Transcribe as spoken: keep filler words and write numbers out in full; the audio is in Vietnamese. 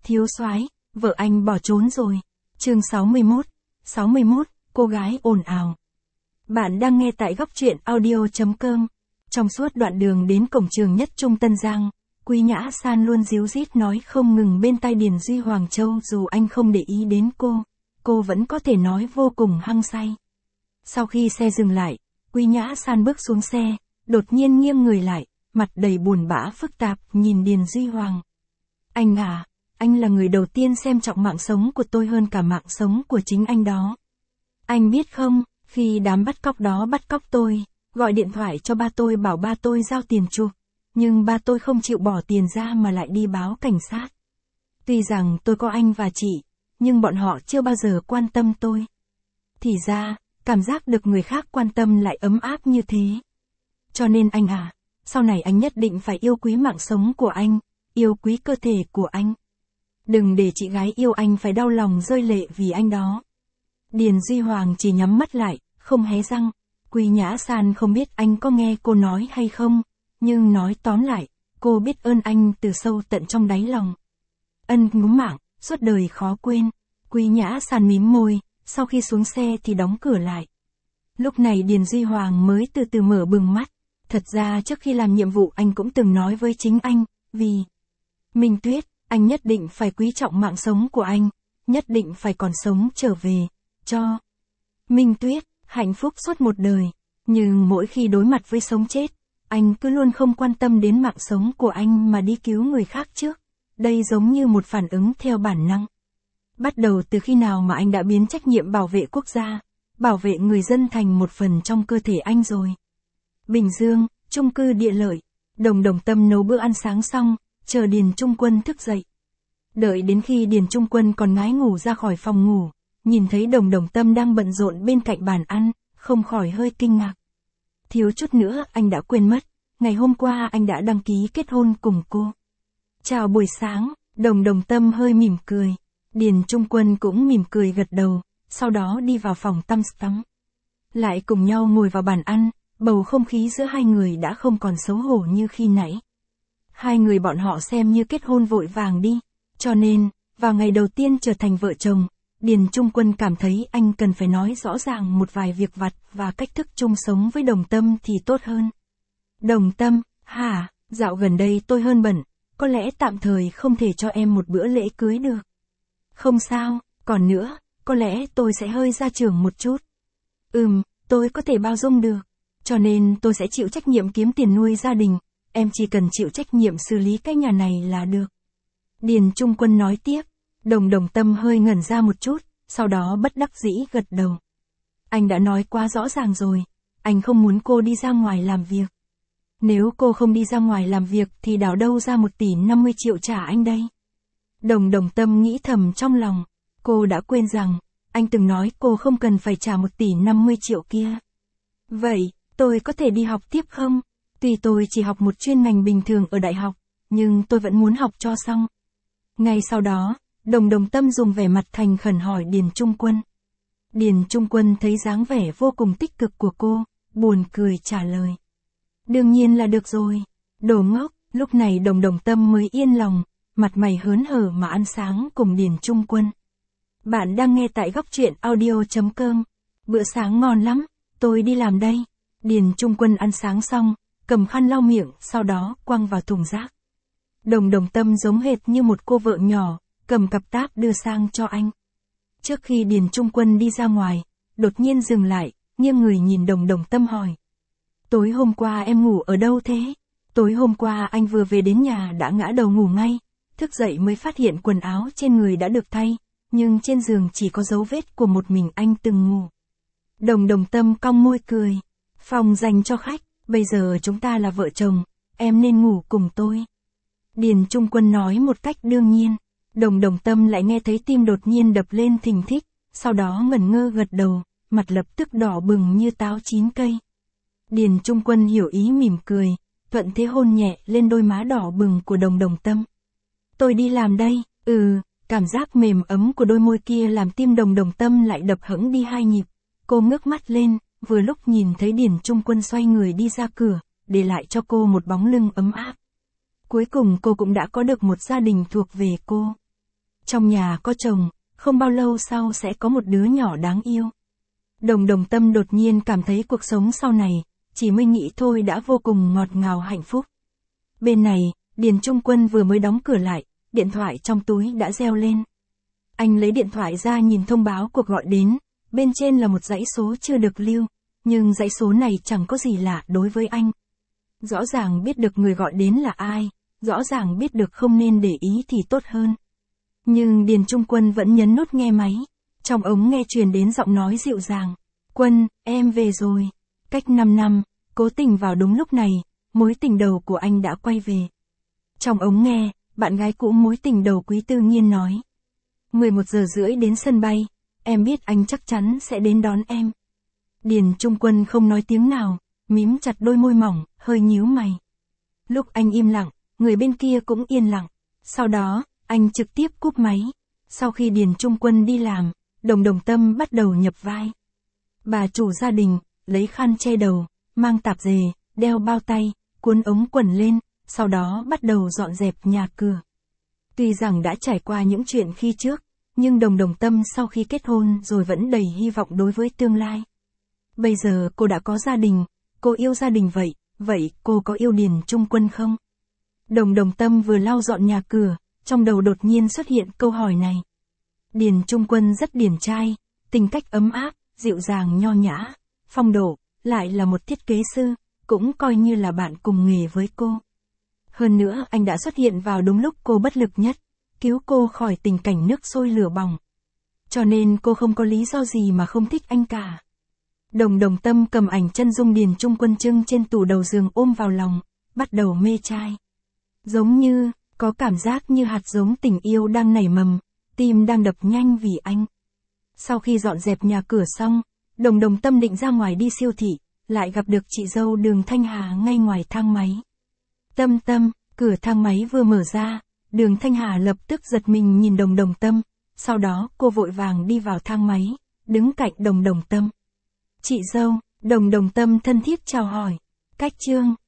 Thiếu soái, vợ anh bỏ trốn rồi. Chương sáu mươi mốt. sáu mươi mốt, cô gái ồn ào. Bạn đang nghe tại góc truyện audio chấm com. Trong suốt đoạn đường đến cổng trường Nhất Trung Tân Giang, Quý Nhã San luôn díu dít nói không ngừng bên tai Điền Duy Hoàng Châu, dù anh không để ý đến cô, cô vẫn có thể nói vô cùng hăng say. Sau khi xe dừng lại, Quý Nhã San bước xuống xe, đột nhiên nghiêng người lại, mặt đầy buồn bã phức tạp nhìn Điền Duy Hoàng. Anh à, anh là người đầu tiên xem trọng mạng sống của tôi hơn cả mạng sống của chính anh đó. Anh biết không, khi đám bắt cóc đó bắt cóc tôi, gọi điện thoại cho ba tôi bảo ba tôi giao tiền chuộc, nhưng ba tôi không chịu bỏ tiền ra mà lại đi báo cảnh sát. Tuy rằng tôi có anh và chị, nhưng bọn họ chưa bao giờ quan tâm tôi. Thì ra, cảm giác được người khác quan tâm lại ấm áp như thế. Cho nên anh à, sau này anh nhất định phải yêu quý mạng sống của anh, yêu quý cơ thể của anh. Đừng để chị gái yêu anh phải đau lòng rơi lệ vì anh đó. Điền Duy Hoàng chỉ nhắm mắt lại, không hé răng. Quý Nhã San không biết anh có nghe cô nói hay không, nhưng nói tóm lại, cô biết ơn anh từ sâu tận trong đáy lòng. Ân ngúm mạng, suốt đời khó quên. Quý Nhã San mím môi, sau khi xuống xe thì đóng cửa lại. Lúc này Điền Duy Hoàng mới từ từ mở bừng mắt. Thật ra trước khi làm nhiệm vụ anh cũng từng nói với chính anh, vì Minh Tuyết, anh nhất định phải quý trọng mạng sống của anh, nhất định phải còn sống trở về, cho Minh Tuyết, hạnh phúc suốt một đời. Nhưng mỗi khi đối mặt với sống chết, anh cứ luôn không quan tâm đến mạng sống của anh mà đi cứu người khác trước. Đây giống như một phản ứng theo bản năng. Bắt đầu từ khi nào mà anh đã biến trách nhiệm bảo vệ quốc gia, bảo vệ người dân thành một phần trong cơ thể anh rồi. Bình Dương, chung cư Địa Lợi, Đồng Đồng Tâm nấu bữa ăn sáng xong, chờ Điền Trung Quân thức dậy. Đợi đến khi Điền Trung Quân còn ngái ngủ ra khỏi phòng ngủ, nhìn thấy Đồng Đồng Tâm đang bận rộn bên cạnh bàn ăn, không khỏi hơi kinh ngạc. Thiếu chút nữa anh đã quên mất, ngày hôm qua anh đã đăng ký kết hôn cùng cô. Chào buổi sáng, Đồng Đồng Tâm hơi mỉm cười. Điền Trung Quân cũng mỉm cười gật đầu, sau đó đi vào phòng tắm tắm. Lại cùng nhau ngồi vào bàn ăn, bầu không khí giữa hai người đã không còn xấu hổ như khi nãy. Hai người bọn họ xem như kết hôn vội vàng đi, cho nên, vào ngày đầu tiên trở thành vợ chồng, Điền Trung Quân cảm thấy anh cần phải nói rõ ràng một vài việc vặt và cách thức chung sống với Đồng Tâm thì tốt hơn. Đồng Tâm, hả, dạo gần đây tôi hơn bận, có lẽ tạm thời không thể cho em một bữa lễ cưới được. Không sao, còn nữa, có lẽ tôi sẽ hơi ra trường một chút. Ừm, tôi có thể bao dung được, cho nên tôi sẽ chịu trách nhiệm kiếm tiền nuôi gia đình, em chỉ cần chịu trách nhiệm xử lý cái nhà này là được. Điền Trung Quân nói tiếp. Đồng Đồng Tâm hơi ngẩn ra một chút, sau đó bất đắc dĩ gật đầu. Anh đã nói quá rõ ràng rồi, anh không muốn cô đi ra ngoài làm việc. Nếu cô không đi ra ngoài làm việc thì đào đâu ra một tỷ năm mươi triệu trả anh đây. Đồng Đồng Tâm nghĩ thầm trong lòng, cô đã quên rằng, anh từng nói cô không cần phải trả một tỷ năm mươi triệu kia. Vậy, tôi có thể đi học tiếp không? Tuy tôi chỉ học một chuyên ngành bình thường ở đại học, nhưng tôi vẫn muốn học cho xong. Ngay sau đó, Đồng Đồng Tâm dùng vẻ mặt thành khẩn hỏi Điền Trung Quân. Điền Trung Quân thấy dáng vẻ vô cùng tích cực của cô, buồn cười trả lời. Đương nhiên là được rồi. Đồ ngốc, lúc này Đồng Đồng Tâm mới yên lòng, mặt mày hớn hở mà ăn sáng cùng Điền Trung Quân. Bạn đang nghe tại góc truyện audio chấm com. Bữa sáng ngon lắm, tôi đi làm đây. Điền Trung Quân ăn sáng xong, cầm khăn lau miệng, sau đó quăng vào thùng rác. Đồng Đồng Tâm giống hệt như một cô vợ nhỏ, cầm cặp táp đưa sang cho anh. Trước khi Điền Trung Quân đi ra ngoài, đột nhiên dừng lại, nghiêng người nhìn Đồng Đồng Tâm hỏi. Tối hôm qua em ngủ ở đâu thế? Tối hôm qua anh vừa về đến nhà đã ngã đầu ngủ ngay, thức dậy mới phát hiện quần áo trên người đã được thay, nhưng trên giường chỉ có dấu vết của một mình anh từng ngủ. Đồng Đồng Tâm cong môi cười. Phòng dành cho khách, bây giờ chúng ta là vợ chồng, em nên ngủ cùng tôi. Điền Trung Quân nói một cách đương nhiên. Đồng Đồng Tâm lại nghe thấy tim đột nhiên đập lên thình thịch, sau đó ngẩn ngơ gật đầu, mặt lập tức đỏ bừng như táo chín cây. Điền Trung Quân hiểu ý mỉm cười, thuận thế hôn nhẹ lên đôi má đỏ bừng của Đồng Đồng Tâm. Tôi đi làm đây, ừ, cảm giác mềm ấm của đôi môi kia làm tim Đồng Đồng Tâm lại đập hững đi hai nhịp. Cô ngước mắt lên, vừa lúc nhìn thấy Điền Trung Quân xoay người đi ra cửa, để lại cho cô một bóng lưng ấm áp. Cuối cùng cô cũng đã có được một gia đình thuộc về cô. Trong nhà có chồng, không bao lâu sau sẽ có một đứa nhỏ đáng yêu. Đồng Đồng Tâm đột nhiên cảm thấy cuộc sống sau này, chỉ mới nghĩ thôi đã vô cùng ngọt ngào hạnh phúc. Bên này, Điền Trung Quân vừa mới đóng cửa lại, điện thoại trong túi đã reo lên. Anh lấy điện thoại ra nhìn thông báo cuộc gọi đến, bên trên là một dãy số chưa được lưu, nhưng dãy số này chẳng có gì lạ đối với anh. Rõ ràng biết được người gọi đến là ai, rõ ràng biết được không nên để ý thì tốt hơn. Nhưng Điền Trung Quân vẫn nhấn nút nghe máy, trong ống nghe truyền đến giọng nói dịu dàng. Quân, em về rồi. Cách năm năm, cố tình vào đúng lúc này, mối tình đầu của anh đã quay về. Trong ống nghe, bạn gái cũ mối tình đầu Quý Tư Nghiên nói. mười một giờ rưỡi đến sân bay, em biết anh chắc chắn sẽ đến đón em. Điền Trung Quân không nói tiếng nào, mím chặt đôi môi mỏng, hơi nhíu mày. Lúc anh im lặng, người bên kia cũng yên lặng. Sau đó, anh trực tiếp cúp máy. Sau khi Điền Trung Quân đi làm, Đồng Đồng Tâm bắt đầu nhập vai. Bà chủ gia đình, lấy khăn che đầu, mang tạp dề, đeo bao tay, cuốn ống quần lên, sau đó bắt đầu dọn dẹp nhà cửa. Tuy rằng đã trải qua những chuyện khi trước, nhưng Đồng Đồng Tâm sau khi kết hôn rồi vẫn đầy hy vọng đối với tương lai. Bây giờ cô đã có gia đình, cô yêu gia đình vậy, vậy cô có yêu Điền Trung Quân không? Đồng Đồng Tâm vừa lau dọn nhà cửa, trong đầu đột nhiên xuất hiện câu hỏi này. Điền Trung Quân rất điển trai, tính cách ấm áp, dịu dàng nho nhã, phong độ, lại là một thiết kế sư, cũng coi như là bạn cùng nghề với cô. Hơn nữa anh đã xuất hiện vào đúng lúc cô bất lực nhất, cứu cô khỏi tình cảnh nước sôi lửa bỏng. Cho nên cô không có lý do gì mà không thích anh cả. Đồng Đồng Tâm cầm ảnh chân dung Điền Trung Quân trưng trên tủ đầu giường ôm vào lòng, bắt đầu mê trai. Giống như, có cảm giác như hạt giống tình yêu đang nảy mầm, tim đang đập nhanh vì anh. Sau khi dọn dẹp nhà cửa xong, Đồng Đồng Tâm định ra ngoài đi siêu thị, lại gặp được chị dâu Đường Thanh Hà ngay ngoài thang máy. Tâm Tâm, cửa thang máy vừa mở ra, Đường Thanh Hà lập tức giật mình nhìn Đồng Đồng Tâm, sau đó cô vội vàng đi vào thang máy, đứng cạnh Đồng Đồng Tâm. Chị dâu, Đồng Đồng Tâm thân thiết chào hỏi. Cách chương